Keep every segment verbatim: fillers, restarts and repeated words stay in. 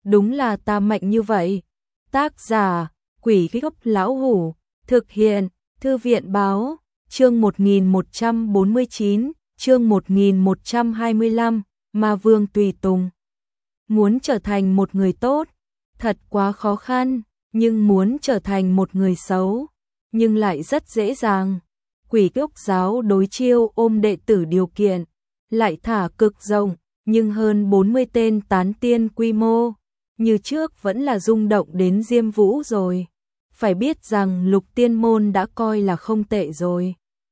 đúng là ta mạnh như vậy. Tác giả, Quỷ Gốc Lão Hủ, thực hiện, Thư viện Báo, chương một nghìn một trăm bốn mươi chín, chương một nghìn một trăm hai mươi lăm, Ma Vương Tùy Tùng. Muốn trở thành một người tốt, thật quá khó khăn, nhưng muốn trở thành một người xấu, nhưng lại rất dễ dàng. Quỷ Gốc giáo đối chiêu ôm đệ tử điều kiện, lại thả cực rộng, nhưng hơn bốn mươi tên tán tiên quy mô, như trước vẫn là rung động đến Diêm Vũ rồi. Phải biết rằng Lục Tiên môn đã coi là không tệ rồi.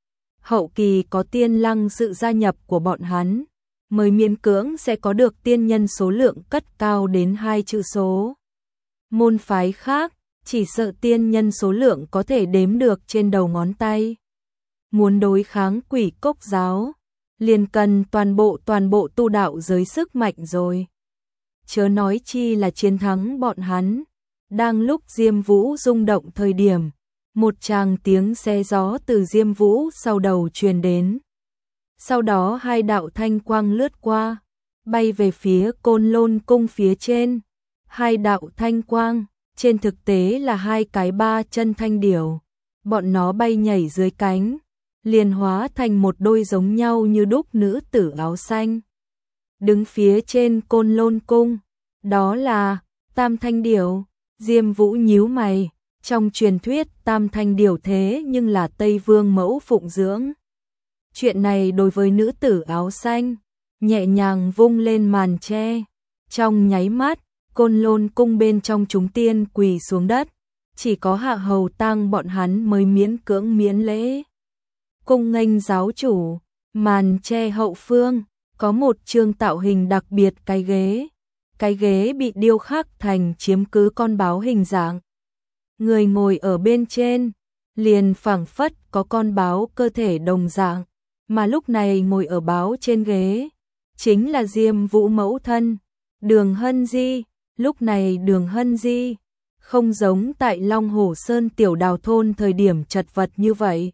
Hậu kỳ có Tiên Lăng sự gia nhập của bọn hắn, mới miễn cưỡng sẽ có được tiên nhân số lượng cất cao đến hai chữ số. Môn phái khác, chỉ sợ tiên nhân số lượng có thể đếm được trên đầu ngón tay. Muốn đối kháng Quỷ Cốc giáo, liền cần toàn bộ toàn bộ tu đạo giới sức mạnh rồi. Chớ nói chi là chiến thắng bọn hắn. Đang lúc Diêm Vũ rung động thời điểm, một tràng tiếng xe gió từ Diêm Vũ sau đầu truyền đến. Sau đó hai đạo thanh quang lướt qua, bay về phía Côn Lôn cung phía trên. Hai đạo thanh quang, trên thực tế là hai cái ba chân thanh điểu. Bọn nó bay nhảy dưới cánh, liền hóa thành một đôi giống nhau như đúc nữ tử áo xanh. Đứng phía trên Côn Lôn cung, đó là Tam Thanh Điểu. Diêm Vũ nhíu mày, trong truyền thuyết Tam Thanh Điểu thế nhưng là Tây Vương mẫu phụng dưỡng. Chuyện này đối với nữ tử áo xanh, nhẹ nhàng vung lên màn che, trong nháy mắt, Côn Lôn cung bên trong chúng tiên quỳ xuống đất, chỉ có Hạ Hầu Tăng bọn hắn mới miễn cưỡng miễn lễ. Cung nghênh giáo chủ, màn che hậu phương, có một chương tạo hình đặc biệt cái ghế. Cái ghế bị điêu khắc thành chiếm cứ con báo hình dạng. Người ngồi ở bên trên, liền phảng phất có con báo cơ thể đồng dạng, mà lúc này ngồi ở báo trên ghế, chính là Diêm Vũ mẫu thân, Đường Hân Di. Lúc này Đường Hân Di, không giống tại Long Hổ Sơn tiểu đào thôn thời điểm chật vật như vậy.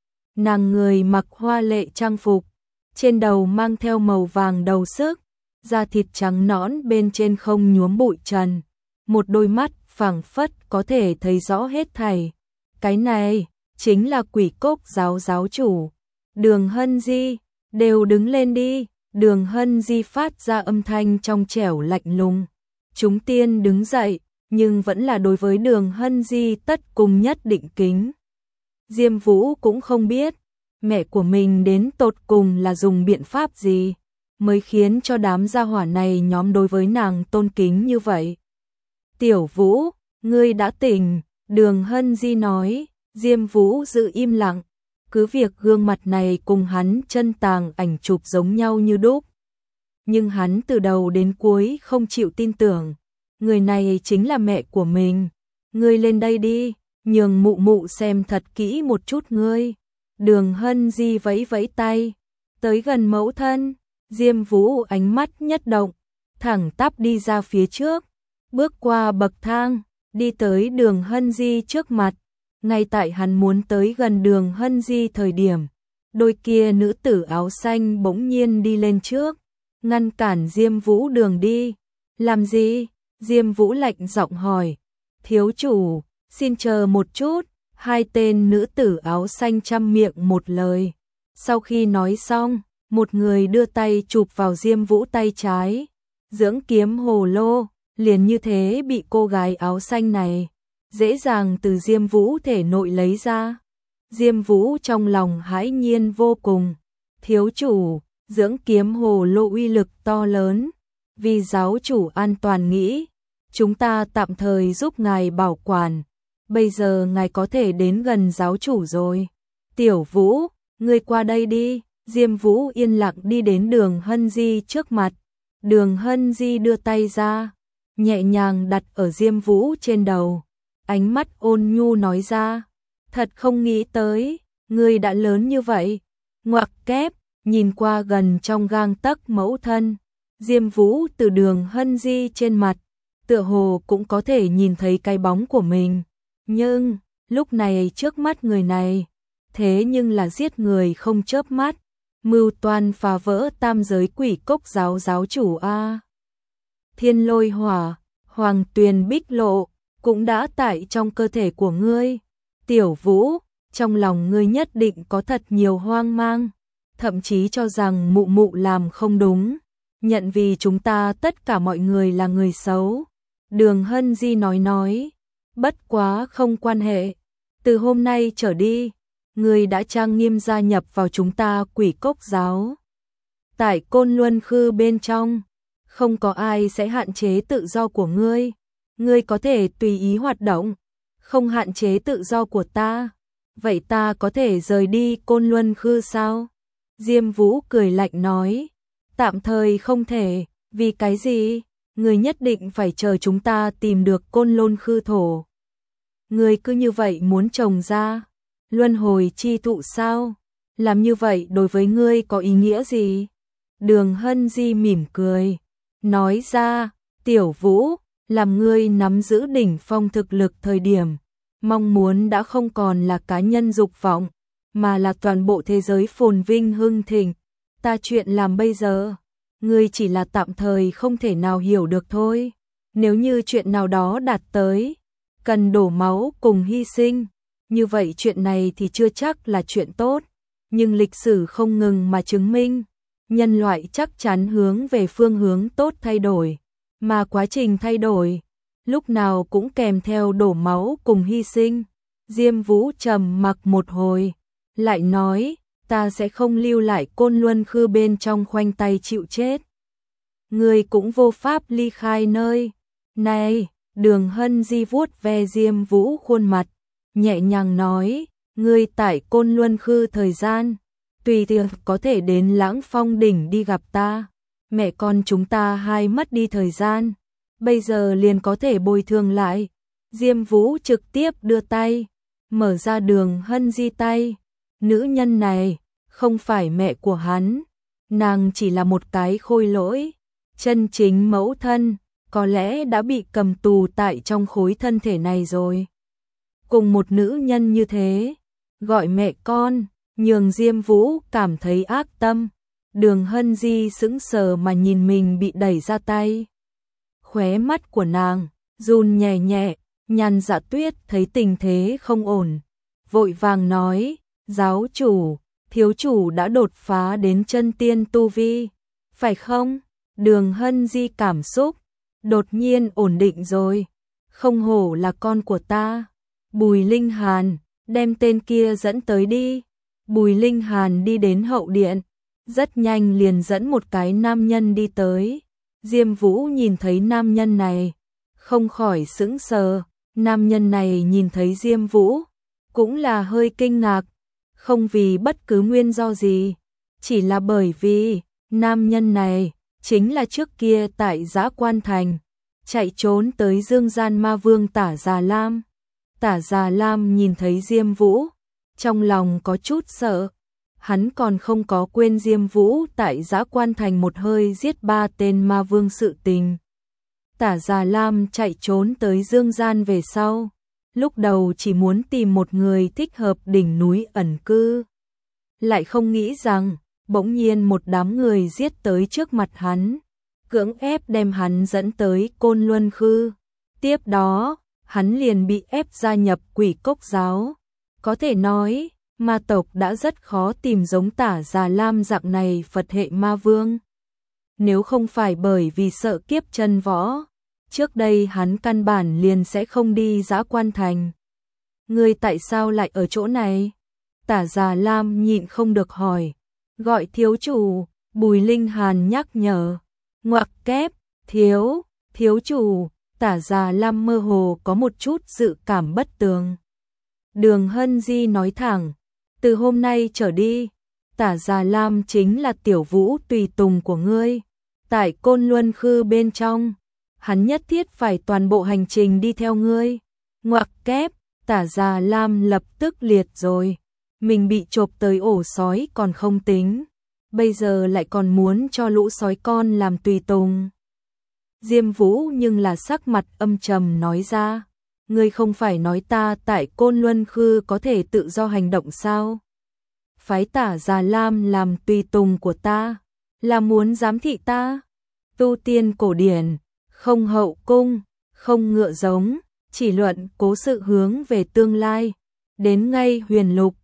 Nàng người mặc hoa lệ trang phục, trên đầu mang theo màu vàng đầu sức, da thịt trắng nõn bên trên không nhuốm bụi trần, một đôi mắt phảng phất có thể thấy rõ hết thảy. Cái này chính là Quỷ Cốc giáo giáo chủ, Đường Hân Di. Đều đứng lên đi. Đường Hân Di phát ra âm thanh trong trẻo lạnh lùng. Chúng tiên đứng dậy, nhưng vẫn là đối với Đường Hân Di tất cùng nhất định kính. Diêm Vũ cũng không biết mẹ của mình đến tột cùng là dùng biện pháp gì mới khiến cho đám gia hỏa này nhóm đối với nàng tôn kính như vậy. Tiểu Vũ, ngươi đã tỉnh, Đường Hân Di nói. Diêm Vũ giữ im lặng, cứ việc gương mặt này cùng hắn chân tàng ảnh chụp giống nhau như đúc. Nhưng hắn từ đầu đến cuối không chịu tin tưởng, người này chính là mẹ của mình. Ngươi lên đây đi, nhường mụ mụ xem thật kỹ một chút ngươi. Đường Hân Di vẫy vẫy tay, tới gần mẫu thân. Diêm Vũ ánh mắt nhất động, thẳng tắp đi ra phía trước, bước qua bậc thang, đi tới Đường Hân Di trước mặt. Ngay tại hắn muốn tới gần Đường Hân Di thời điểm, đôi kia nữ tử áo xanh bỗng nhiên đi lên trước, ngăn cản Diêm Vũ đường đi. Làm gì? Diêm Vũ lạnh giọng hỏi. Thiếu chủ, xin chờ một chút. Hai tên nữ tử áo xanh chăm miệng một lời. Sau khi nói xong, một người đưa tay chụp vào Diêm Vũ tay trái. Dưỡng kiếm hồ lô, liền như thế bị cô gái áo xanh này dễ dàng từ Diêm Vũ thể nội lấy ra. Diêm Vũ trong lòng hãi nhiên vô cùng. Thiếu chủ, dưỡng kiếm hồ lô uy lực to lớn. Vì giáo chủ an toàn nghĩ, chúng ta tạm thời giúp ngài bảo quản. Bây giờ ngài có thể đến gần giáo chủ rồi. Tiểu Vũ, ngươi qua đây đi. Diêm Vũ yên lặng đi đến Đường Hân Di trước mặt. Đường Hân Di đưa tay ra, nhẹ nhàng đặt ở Diêm Vũ trên đầu. Ánh mắt ôn nhu nói ra, thật không nghĩ tới, ngươi đã lớn như vậy. Ngoặc kép, nhìn qua gần trong gang tấc mẫu thân. Diêm Vũ từ Đường Hân Di trên mặt, tựa hồ cũng có thể nhìn thấy cái bóng của mình. Nhưng, lúc này trước mắt người này, thế nhưng là giết người không chớp mắt, mưu toan phá vỡ tam giới Quỷ Cốc giáo giáo chủ a. Thiên lôi hỏa, Hoàng tuyền bích lộ, cũng đã tại trong cơ thể của ngươi. Tiểu Vũ, trong lòng ngươi nhất định có thật nhiều hoang mang, thậm chí cho rằng mụ mụ làm không đúng, nhận vì chúng ta tất cả mọi người là người xấu. Đường Hân Di nói nói, bất quá không quan hệ, từ hôm nay trở đi, ngươi đã trang nghiêm gia nhập vào chúng ta Quỷ Cốc giáo. Tại Côn Luân Khư bên trong, không có ai sẽ hạn chế tự do của ngươi, ngươi có thể tùy ý hoạt động, không hạn chế tự do của ta. Vậy ta có thể rời đi Côn Luân Khư sao? Diêm Vũ cười lạnh nói, tạm thời không thể, vì cái gì? Ngươi nhất định phải chờ chúng ta tìm được Côn Lôn Khư thổ. Ngươi cứ như vậy muốn trồng ra luân hồi chi thụ sao? Làm như vậy đối với ngươi có ý nghĩa gì? Đường Hân Di mỉm cười, nói ra, Tiểu Vũ, làm ngươi nắm giữ đỉnh phong thực lực thời điểm, mong muốn đã không còn là cá nhân dục vọng, mà là toàn bộ thế giới phồn vinh hưng thịnh. Ta chuyện làm bây giờ, ngươi chỉ là tạm thời không thể nào hiểu được thôi. Nếu như chuyện nào đó đạt tới, cần đổ máu cùng hy sinh, như vậy chuyện này thì chưa chắc là chuyện tốt. Nhưng lịch sử không ngừng mà chứng minh, nhân loại chắc chắn hướng về phương hướng tốt thay đổi, mà quá trình thay đổi lúc nào cũng kèm theo đổ máu cùng hy sinh. Diêm Vũ trầm mặc một hồi, lại nói, ta sẽ không lưu lại Côn Luân Khư bên trong khoanh tay chịu chết. Ngươi cũng vô pháp ly khai nơi này. Đường Hân Di vuốt ve Diêm Vũ khuôn mặt, nhẹ nhàng nói, ngươi tại Côn Luân Khư thời gian, tùy tiện có thể đến Lãng Phong đỉnh đi gặp ta. Mẹ con chúng ta hai mất đi thời gian, bây giờ liền có thể bồi thường lại. Diêm Vũ trực tiếp đưa tay, mở ra Đường Hân Di tay. Nữ nhân này không phải mẹ của hắn, nàng chỉ là một cái khôi lỗi. Chân chính mẫu thân có lẽ đã bị cầm tù tại trong khối thân thể này rồi. Cùng một nữ nhân như thế, gọi mẹ con, nhường Diêm Vũ cảm thấy ác tâm. Đường Hân Di sững sờ mà nhìn mình bị đẩy ra tay. Khóe mắt của nàng run nhẹ nhẹ, Nhan Dạ Tuyết thấy tình thế không ổn, vội vàng nói, giáo chủ, thiếu chủ đã đột phá đến chân tiên tu vi, phải không? Đường Hân Di cảm xúc đột nhiên ổn định rồi, không hổ là con của ta. Bùi Linh Hàn, đem tên kia dẫn tới đi. Bùi Linh Hàn đi đến hậu điện, rất nhanh liền dẫn một cái nam nhân đi tới. Diêm Vũ nhìn thấy nam nhân này, không khỏi sững sờ. Nam nhân này nhìn thấy Diêm Vũ, cũng là hơi kinh ngạc, không vì bất cứ nguyên do gì, chỉ là bởi vì nam nhân này chính là trước kia tại Dã Quan Thành chạy trốn tới Dương Gian Ma Vương Tả Già Lam. Tả Già Lam nhìn thấy Diêm Vũ, trong lòng có chút sợ, hắn còn không có quên Diêm Vũ tại Dã Quan Thành một hơi giết ba tên ma vương sự tình. Tả Già Lam chạy trốn tới Dương Gian về sau, lúc đầu chỉ muốn tìm một người thích hợp đỉnh núi ẩn cư, lại không nghĩ rằng bỗng nhiên một đám người giết tới trước mặt hắn, cưỡng ép đem hắn dẫn tới Côn Luân Khư. Tiếp đó, hắn liền bị ép gia nhập Quỷ Cốc giáo. Có thể nói, ma tộc đã rất khó tìm giống Tả Già Lam dạng này Phật hệ ma vương. Nếu không phải bởi vì sợ kiếp chân võ, trước đây hắn căn bản liền sẽ không đi Dã Quan Thành. Ngươi tại sao lại ở chỗ này? Tả Già Lam nhịn không được hỏi. Gọi thiếu chủ, Bùi Linh Hàn nhắc nhở. Ngoặc kép, thiếu, thiếu chủ. Tả Già Lam mơ hồ có một chút dự cảm bất tường. Đường Hân Di nói thẳng, từ hôm nay trở đi, Tả Già Lam chính là Tiểu Vũ tùy tùng của ngươi. Tại Côn Luân Khư bên trong, hắn nhất thiết phải toàn bộ hành trình đi theo ngươi. Ngoặc kép, Tả Già Lam lập tức liệt rồi. Mình bị chộp tới ổ sói còn không tính, bây giờ lại còn muốn cho lũ sói con làm tùy tùng. Diêm Vũ nhưng là sắc mặt âm trầm nói ra, ngươi không phải nói ta tại Côn Luân Khư có thể tự do hành động sao? Phái Tả Già Lam làm tùy tùng của ta, là muốn giám thị ta? Tu tiên cổ điển, không hậu cung, không ngựa giống, chỉ luận cố sự hướng về tương lai. Đến ngay huyền lục,